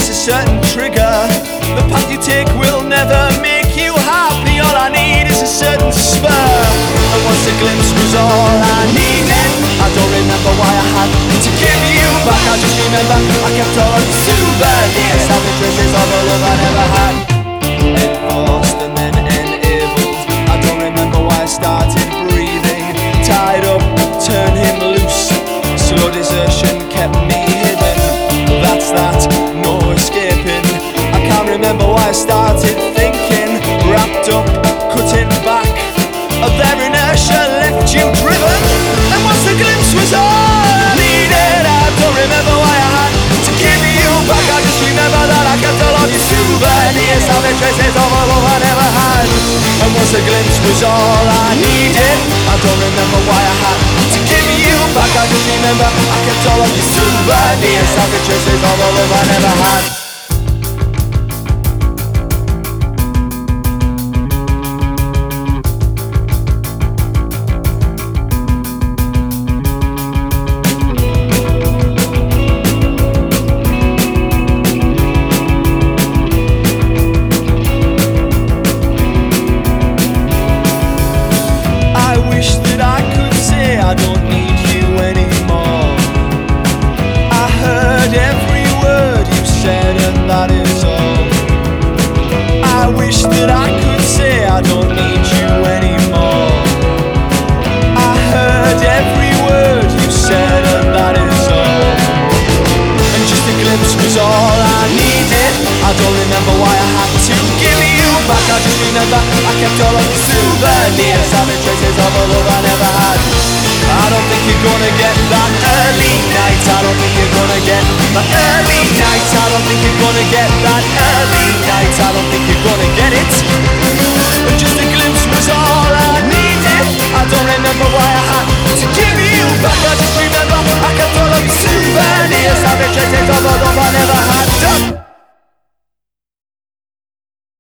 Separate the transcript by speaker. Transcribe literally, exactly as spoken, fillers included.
Speaker 1: a certain trigger. The path you take will never make you happy. All I need is a certain spur. And once a glimpse was all I needed. I don't remember why I had to give you back. I just remember I kept all of the souvenirs, all the traces of the love I never had. Enforced and then enabled. I don't remember why I started breathing. Tied up, turn him loose. Slow desertion kept me hidden. That's that, no escaping. I can't remember why I started thinking. Wrapped up, cutting back. Of their inertia left you driven. And once the glimpse was all I needed. I don't remember why I had to give you back. I just remember that I kept all of your souvenirs, all the traces of a love I never had. And once the glimpse was all I needed. I don't remember why I had to give you back. I just remember I kept all of your souvenirs, all the traces of a love I never had. I don't need you anymore. I heard every word you said and that is all. I wish that I could say I don't need you anymore. I heard every word you said and that is all. And just a glimpse was all I needed. I don't remember why I had to give you back. I just remember I kept all of the souvenirs, all the traces of a love I never had. I don't think you're gonna get that early night. I don't think you're gonna get that early night. I don't think you're gonna get that early night. I don't think you're gonna get it.